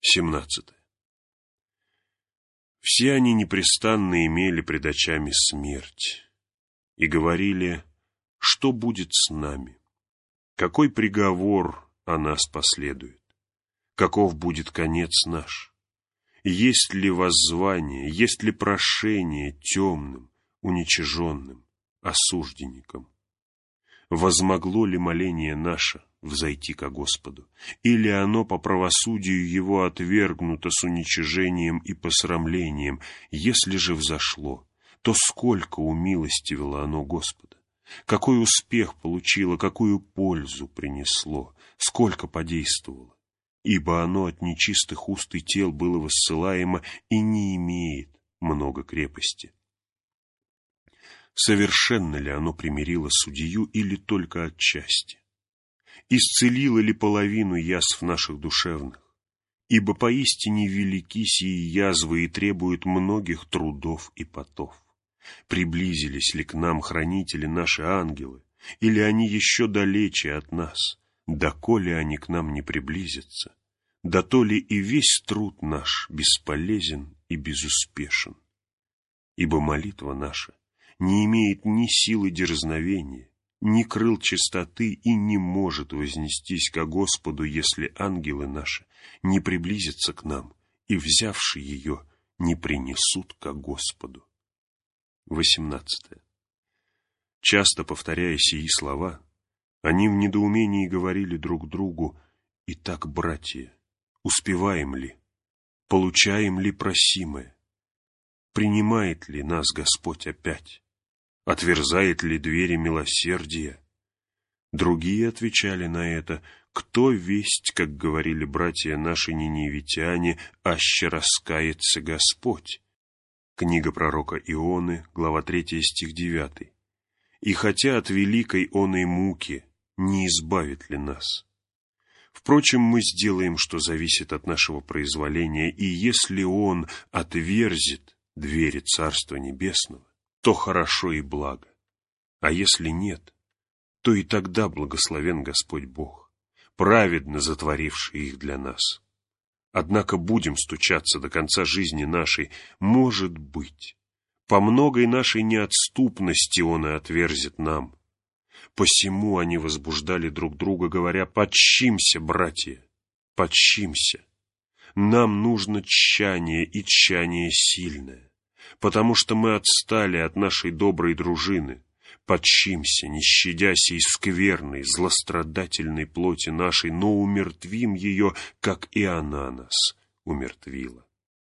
17. Все они непрестанно имели пред очами смерть и говорили, что будет с нами, какой приговор о нас последует, каков будет конец наш, есть ли воззвание, есть ли прошение темным, уничиженным, осужденникам. Возмогло ли моление наше взойти ко Господу, или оно по правосудию Его отвергнуто с уничижением и посрамлением? Если же взошло, то сколько умилостивило оно Господа? Какой успех получило, какую пользу принесло, сколько подействовало? Ибо оно от нечистых уст и тел было воссылаемо и не имеет много крепости. Совершенно ли оно примирило судью или только отчасти? Исцелило ли половину язв наших душевных? Ибо поистине велики сии язвы и требуют многих трудов и потов. Приблизились ли к нам хранители наши ангелы, или они еще далече от нас? Доколе они к нам не приблизятся, да то ли и весь труд наш бесполезен и безуспешен. Ибо молитва наша не имеет ни силы дерзновения, ни крыл чистоты и не может вознестись ко Господу, если ангелы наши не приблизятся к нам и, взявши ее, не принесут ко Господу. 18. Часто повторяя сии слова, они в недоумении говорили друг другу: «Итак, братья, успеваем ли? Получаем ли просимое? Принимает ли нас Господь опять? Отверзает ли двери милосердия?» Другие отвечали на это: «Кто весть, как говорили братья наши ниневитяне, аще раскается Господь?» Книга пророка Ионы, глава 3, стих 9. «И хотя от великой оной муки не избавит ли нас? Впрочем, мы сделаем, что зависит от нашего произволения, и если Он отверзит двери Царства Небесного, то хорошо и благо. А если нет, то и тогда благословен Господь Бог, праведно затворивший их для нас. Однако будем стучаться до конца жизни нашей, может быть, по многой нашей неотступности Он и отверзит нам. Посему они возбуждали друг друга, говоря: подщимся, братья, подщимся. Нам нужно тщание и тщание сильное, потому что мы отстали от нашей доброй дружины. Подщимся, не щадясь и скверной, злострадательной плоти нашей, но умертвим ее, как и она нас умертвила.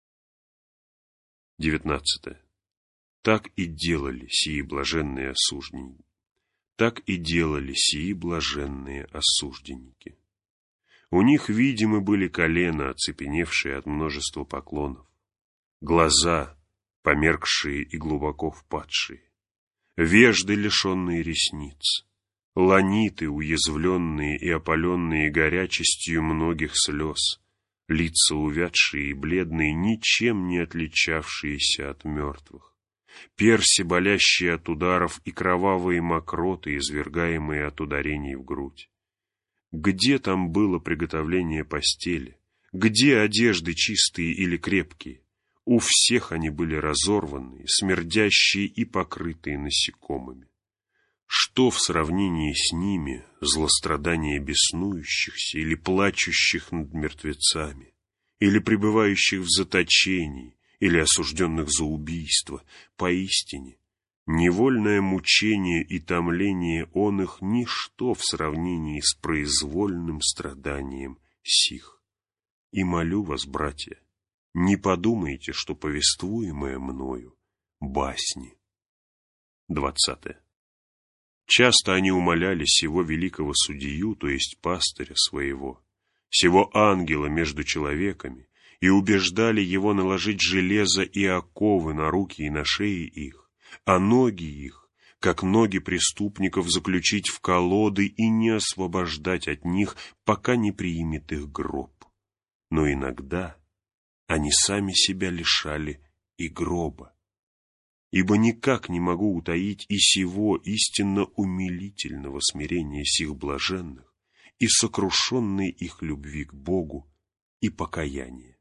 19. Так и делали сии блаженные осужденники. Так и делали сии блаженные осужденники. У них видимы были колена, оцепеневшие от множества поклонов, глаза, померкшие и глубоко впадшие, вежды, лишенные ресниц, ланиты, уязвленные и опаленные горячестью многих слез, лица увядшие и бледные, ничем не отличавшиеся от мертвых, перси, болящие от ударов, и кровавые мокроты, извергаемые от ударений в грудь. Где там было приготовление постели? Где одежды чистые или крепкие? У всех они были разорванные, смердящие и покрытые насекомыми. Что в сравнении с ними злострадание беснующихся или плачущих над мертвецами, или пребывающих в заточении, или осужденных за убийство? Поистине, невольное мучение и томление он их ничто в сравнении с произвольным страданием сих. И молю вас, братья, не подумайте, что повествуемое мною басни. 20. Часто они умоляли сего великого судью, то есть пастыря своего, сего ангела между человеками, и убеждали его наложить железо и оковы на руки и на шеи их, а ноги их, как ноги преступников, заключить в колоды и не освобождать от них, пока не приимет их гроб. Но иногда они сами себя лишали и гроба. Ибо никак не могу утаить и сего истинно умилительного смирения сих блаженных и сокрушенной их любви к Богу и покаяние.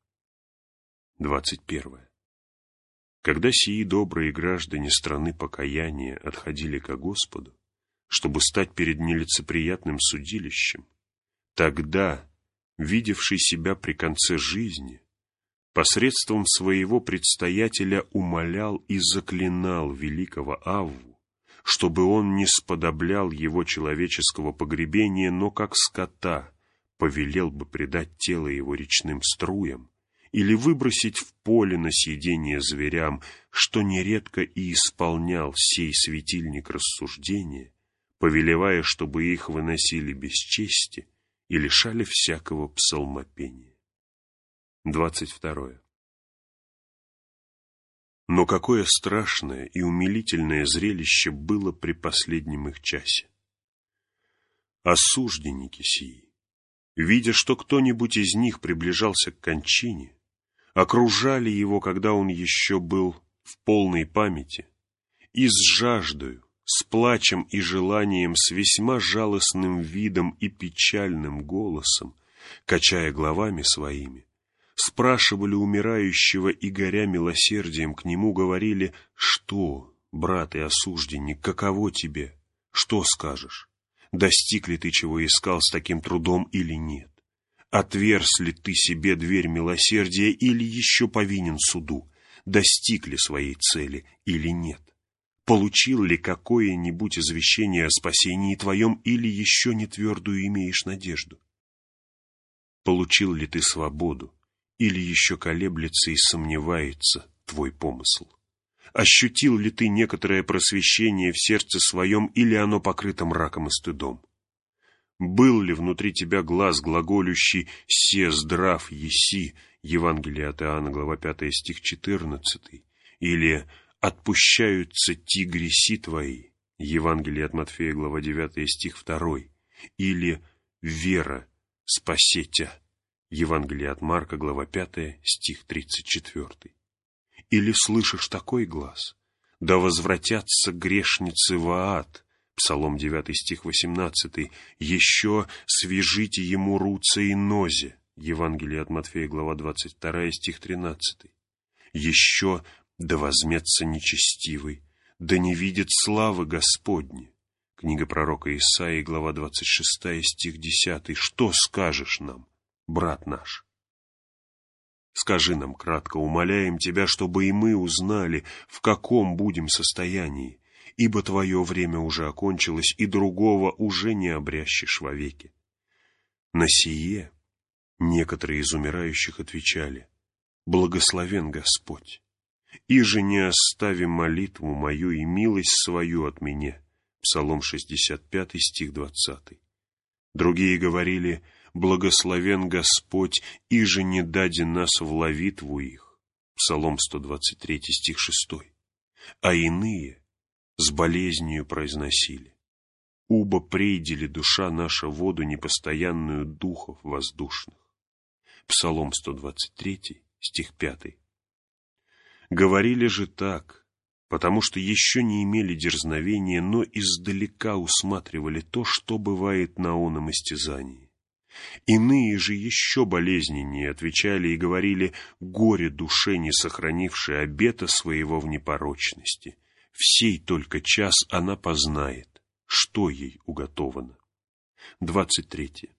21. Когда сии добрые граждане страны покаяния отходили ко Господу, чтобы стать перед нелицеприятным судилищем, тогда, видевший себя при конце жизни, посредством своего предстоятеля умолял и заклинал великого Авву, чтобы он не сподоблял его человеческого погребения, но как скота повелел бы предать тело его речным струям или выбросить в поле на съедение зверям, что нередко и исполнял сей светильник рассуждения, повелевая, чтобы их выносили без чести и лишали всякого псалмопения. 22. Но какое страшное и умилительное зрелище было при последнем их часе! Осужденники сии, видя, что кто-нибудь из них приближался к кончине, окружали его, когда он еще был в полной памяти, и с жаждою, с плачем и желанием, с весьма жалостным видом и печальным голосом, качая головами своими, спрашивали умирающего и, горя милосердием к нему, говорили: «Что, брат и осужденник, каково тебе? Что скажешь? Достиг ли ты, чего искал с таким трудом, или нет? Отверз ли ты себе дверь милосердия, или еще повинен суду? Достиг ли своей цели, или нет? Получил ли какое-нибудь извещение о спасении твоем, или еще не твердую имеешь надежду? Получил ли ты свободу, или еще колеблется и сомневается твой помысл? Ощутил ли ты некоторое просвещение в сердце своем, или оно покрыто мраком и стыдом? Был ли внутри тебя глаз глаголющий «се здрав еси» Евангелие от Иоанна, глава 5, стих 14, или «отпущаются ти греси твои» Евангелие от Матфея, глава 9, стих 2, или «вера спасетя» Евангелие от Марка, глава 5, стих 34. Или слышишь такой глас: «Да возвратятся грешницы в ад» Псалом 9, стих 18, «Еще свяжите ему руце и нозе» Евангелие от Матфея, глава 22, стих 13. «Еще да возьмется нечестивый, да не видит славы Господни» Книга пророка Исаии, глава 26, стих 10. Что скажешь нам, брат наш? Скажи нам кратко, умоляем тебя, чтобы и мы узнали, в каком будем состоянии, ибо твое время уже окончилось, и другого уже не обрящешь вовеки. На сие некоторые из умирающих отвечали: «Благословен Господь, иже не остави молитву мою и милость свою от меня». Псалом 65, стих 20. Другие говорили: «Благословен Господь, иже не даде нас в ловитву их». Псалом 123, стих 6. А иные с болезнью произносили: «Убо прейдели душа наша воду непостоянную духов воздушных». Псалом 123, стих 5. Говорили же так, потому что еще не имели дерзновения, но издалека усматривали то, что бывает на оном истязании. Иные же еще болезненнее отвечали и говорили: «Горе душе, не сохранившей обета своего в непорочности. В сей только час она познает, что ей уготовано». 23.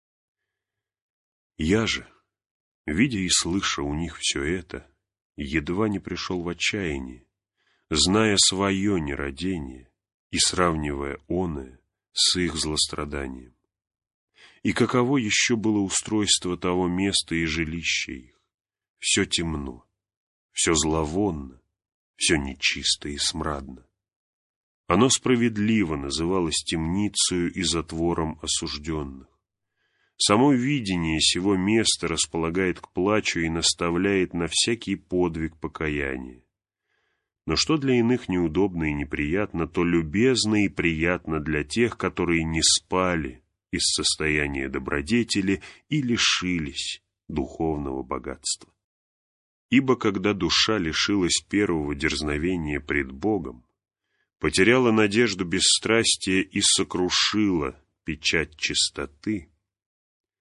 Я же, видя и слыша у них все это, едва не пришел в отчаяние, зная свое нерадение и сравнивая оное с их злостраданием. И каково еще было устройство того места и жилища их? Все темно, все зловонно, все нечисто и смрадно. Оно справедливо называлось темницею и затвором осужденных. Само видение сего места располагает к плачу и наставляет на всякий подвиг покаяния. Но что для иных неудобно и неприятно, то любезно и приятно для тех, которые не спали из состояния добродетели и лишились духовного богатства. Ибо когда душа лишилась первого дерзновения пред Богом, потеряла надежду бесстрастия и сокрушила печать чистоты,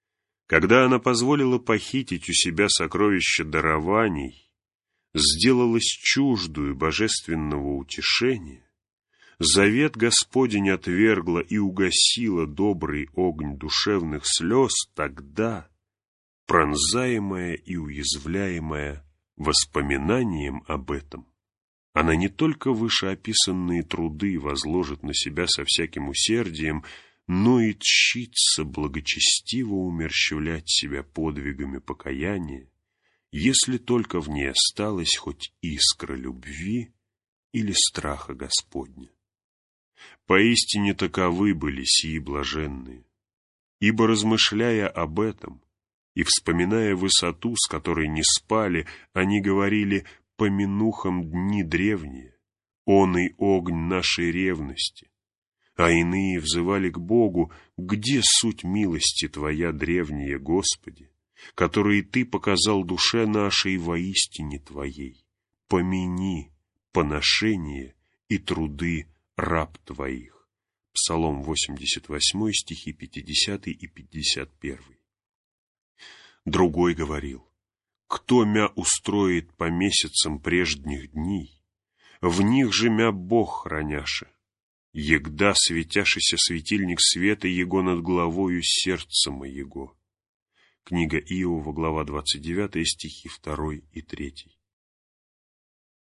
Когда она позволила похитить у себя сокровище дарований, сделалась чуждую божественного утешения, завет Господень отвергла и угасила добрый огонь душевных слез, тогда, пронзаемая и уязвляемая воспоминанием об этом, она не только вышеописанные труды возложит на себя со всяким усердием, но и тщится благочестиво умерщвлять себя подвигами покаяния, если только в ней осталась хоть искра любви или страха Господня. Поистине таковы были сии блаженные, ибо, размышляя об этом и вспоминая высоту, с которой не спали, они говорили: «Помянухам дни древние, он и огонь нашей ревности». А иные взывали к Богу: «Где суть милости Твоя древняя, Господи, которые Ты показал душе нашей воистине Твоей? Помяни поношение и труды раб Твоих». Псалом 88, стихи 50 и 51. Другой говорил: «Кто мя устроит по месяцам прежних дней, в них же мя Бог храняше. Егда светяшися светильник света его над главою сердца моего». Книга Иова, глава 29, стихи 2 и 3.